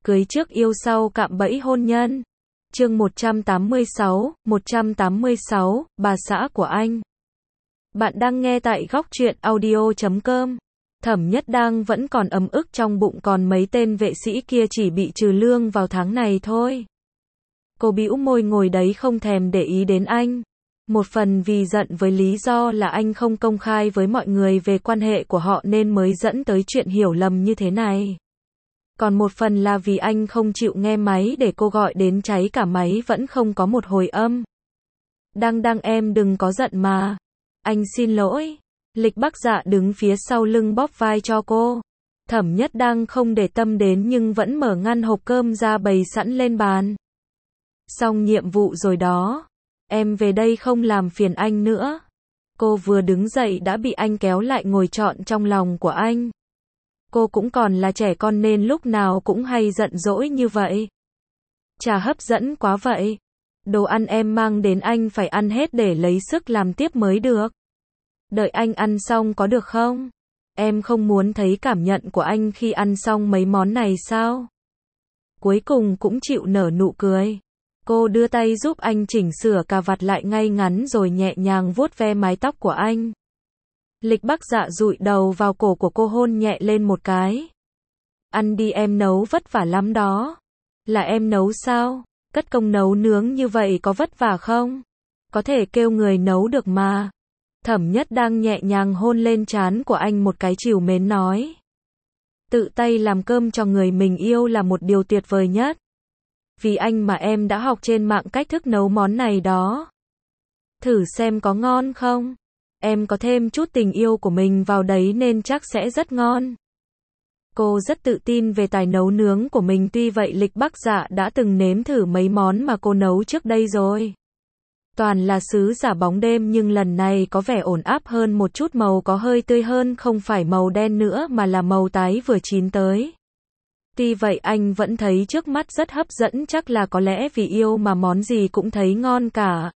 Cưới trước yêu sau cạm bẫy hôn nhân. Chương 186, bà xã của anh. Bạn đang nghe tại góc truyện audio.com. Thẩm Nhất Đang vẫn còn ấm ức trong bụng, còn mấy tên vệ sĩ kia chỉ bị trừ lương vào tháng này thôi. Cô bĩu môi ngồi đấy không thèm để ý đến anh. Một phần vì giận với lý do là anh không công khai với mọi người về quan hệ của họ nên mới dẫn tới chuyện hiểu lầm như thế này. Còn một phần là vì anh không chịu nghe máy để cô gọi đến, cháy cả máy vẫn không có một hồi âm. Đang em đừng có giận mà. Anh xin lỗi. Lịch Bắc Dạ đứng phía sau lưng bóp vai cho cô. Thẩm Nhất Đang không để tâm đến nhưng vẫn mở ngăn hộp cơm ra bày sẵn lên bàn. Xong nhiệm vụ rồi đó. Em về đây không làm phiền anh nữa. Cô vừa đứng dậy đã bị anh kéo lại ngồi trọn trong lòng của anh. Cô cũng còn là trẻ con nên lúc nào cũng hay giận dỗi như vậy. Chả hấp dẫn quá vậy. Đồ ăn em mang đến anh phải ăn hết để lấy sức làm tiếp mới được. Đợi anh ăn xong có được không? Em không muốn thấy cảm nhận của anh khi ăn xong mấy món này sao? Cuối cùng cũng chịu nở nụ cười. Cô đưa tay giúp anh chỉnh sửa cà vạt lại ngay ngắn rồi nhẹ nhàng vuốt ve mái tóc của anh. Lịch Bắc Dạ dụi đầu vào cổ của cô, hôn nhẹ lên một cái. Ăn đi, em nấu vất vả lắm đó. Là em nấu sao? Cất công nấu nướng như vậy có vất vả không? Có thể kêu người nấu được mà. Thẩm Nhất Đang nhẹ nhàng hôn lên trán của anh một cái, trìu mến nói. Tự tay làm cơm cho người mình yêu là một điều tuyệt vời nhất. Vì anh mà em đã học trên mạng cách thức nấu món này đó. Thử xem có ngon không? Em có thêm chút tình yêu của mình vào đấy nên chắc sẽ rất ngon. Cô rất tự tin về tài nấu nướng của mình, tuy vậy Lịch Bắc Dạ đã từng nếm thử mấy món mà cô nấu trước đây rồi. Toàn là sứ giả bóng đêm nhưng lần này có vẻ ổn áp hơn một chút, màu có hơi tươi hơn, không phải màu đen nữa mà là màu tái vừa chín tới. Tuy vậy anh vẫn thấy trước mắt rất hấp dẫn, chắc là có lẽ vì yêu mà món gì cũng thấy ngon cả.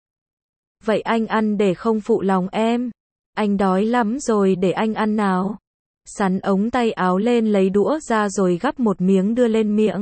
Vậy anh ăn để không phụ lòng em. Anh đói lắm rồi, để anh ăn nào. Sắn ống tay áo lên, lấy đũa ra rồi gắp một miếng đưa lên miệng.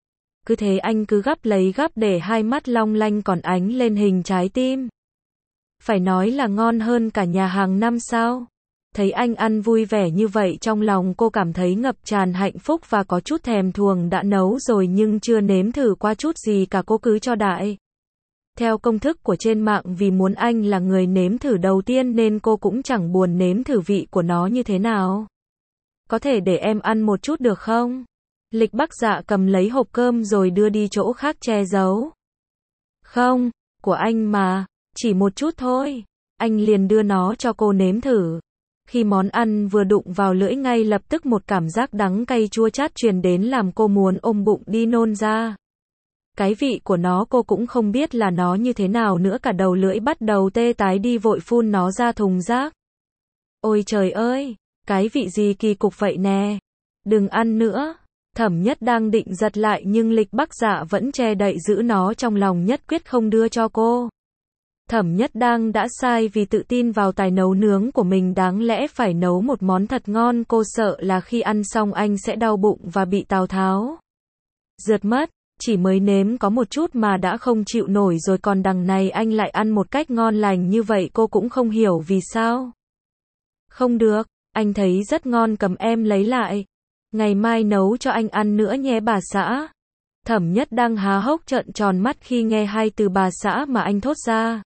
Cứ thế anh cứ gắp lấy gắp để hai mắt long lanh còn ánh lên hình trái tim. Phải nói là ngon hơn cả nhà hàng năm sao. Thấy anh ăn vui vẻ như vậy, trong lòng cô cảm thấy ngập tràn hạnh phúc và có chút thèm thuồng. Đã nấu rồi nhưng chưa nếm thử qua chút gì cả, cô cứ cho đại. Theo công thức của trên mạng, vì muốn anh là người nếm thử đầu tiên nên cô cũng chẳng buồn nếm thử vị của nó như thế nào. Có thể để em ăn một chút được không? Lịch Bắc Dạ cầm lấy hộp cơm rồi đưa đi chỗ khác che giấu. Không, của anh mà, chỉ một chút thôi. Anh liền đưa nó cho cô nếm thử. Khi món ăn vừa đụng vào lưỡi, ngay lập tức một cảm giác đắng cay chua chát truyền đến làm cô muốn ôm bụng đi nôn ra. Cái vị của nó cô cũng không biết là nó như thế nào nữa, cả đầu lưỡi bắt đầu tê tái đi, vội phun nó ra thùng rác. Ôi trời ơi, cái vị gì kỳ cục vậy nè. Đừng ăn nữa. Thẩm Nhất đang định giật lại nhưng Lịch Bắc Dạ vẫn che đậy giữ nó trong lòng, nhất quyết không đưa cho cô. Thẩm Nhất Đang đã sai vì tự tin vào tài nấu nướng của mình, đáng lẽ phải nấu một món thật ngon. Cô sợ là khi ăn xong anh sẽ đau bụng và bị Tào Tháo rượt mất. Chỉ mới nếm có một chút mà đã không chịu nổi rồi, còn đằng này anh lại ăn một cách ngon lành như vậy, cô cũng không hiểu vì sao. Không được, anh thấy rất ngon, cầm em lấy lại. Ngày mai nấu cho anh ăn nữa nhé bà xã. Thẩm Nhất Đang há hốc trợn tròn mắt khi nghe hai từ bà xã mà anh thốt ra.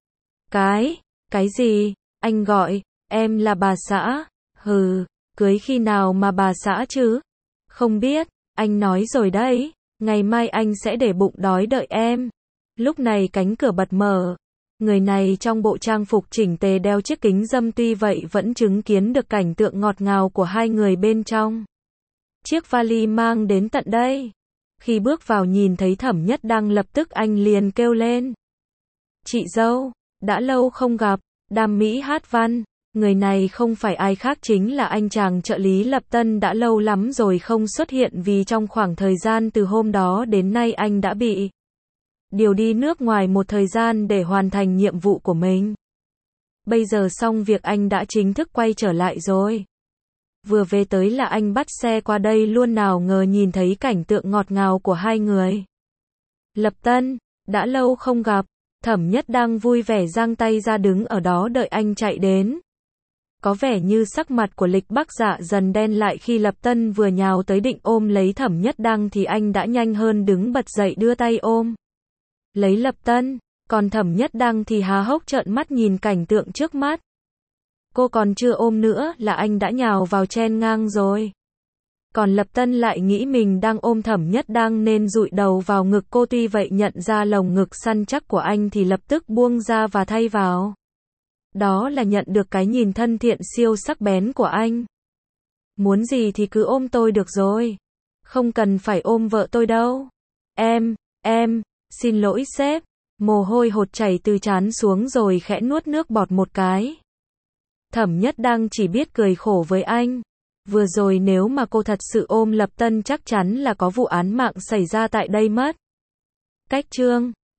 Cái gì? Anh gọi em là bà xã? Hừ, cưới khi nào mà bà xã chứ? Không biết, anh nói rồi đấy. Ngày mai anh sẽ để bụng đói đợi em. Lúc này cánh cửa bật mở. Người này trong bộ trang phục chỉnh tề, đeo chiếc kính râm, tuy vậy vẫn chứng kiến được cảnh tượng ngọt ngào của hai người bên trong. Chiếc vali mang đến tận đây. Khi bước vào nhìn thấy Thẩm Nhất Đang, lập tức anh liền kêu lên. Chị dâu, đã lâu không gặp. Đam mỹ hát văn. Người này không phải ai khác chính là anh chàng trợ lý Lập Tân, đã lâu lắm rồi không xuất hiện vì trong khoảng thời gian từ hôm đó đến nay anh đã bị điều đi nước ngoài một thời gian để hoàn thành nhiệm vụ của mình. Bây giờ xong việc anh đã chính thức quay trở lại rồi. Vừa về tới là anh bắt xe qua đây luôn, nào ngờ nhìn thấy cảnh tượng ngọt ngào của hai người. Lập Tân, đã lâu không gặp. Thẩm Nhất đang vui vẻ giang tay ra đứng ở đó đợi anh chạy đến. Có vẻ như sắc mặt của Lịch Bắc Dạ dần đen lại khi Lập Tân vừa nhào tới định ôm lấy Thẩm Nhất Đăng thì anh đã nhanh hơn đứng bật dậy đưa tay ôm lấy Lập Tân, còn Thẩm Nhất Đăng thì há hốc trợn mắt nhìn cảnh tượng trước mắt. Cô còn chưa ôm nữa là anh đã nhào vào chen ngang rồi. Còn Lập Tân lại nghĩ mình đang ôm Thẩm Nhất Đăng nên dụi đầu vào ngực cô, tuy vậy nhận ra lồng ngực săn chắc của anh thì lập tức buông ra và thay vào. Đó là nhận được cái nhìn thân thiện siêu sắc bén của anh. Muốn gì thì cứ ôm tôi được rồi. Không cần phải ôm vợ tôi đâu. Em, xin lỗi sếp. Mồ hôi hột chảy từ trán xuống rồi khẽ nuốt nước bọt một cái. Thẩm Nhất Đăng chỉ biết cười khổ với anh. Vừa rồi nếu mà cô thật sự ôm Lập Tân chắc chắn là có vụ án mạng xảy ra tại đây mất. Cách chương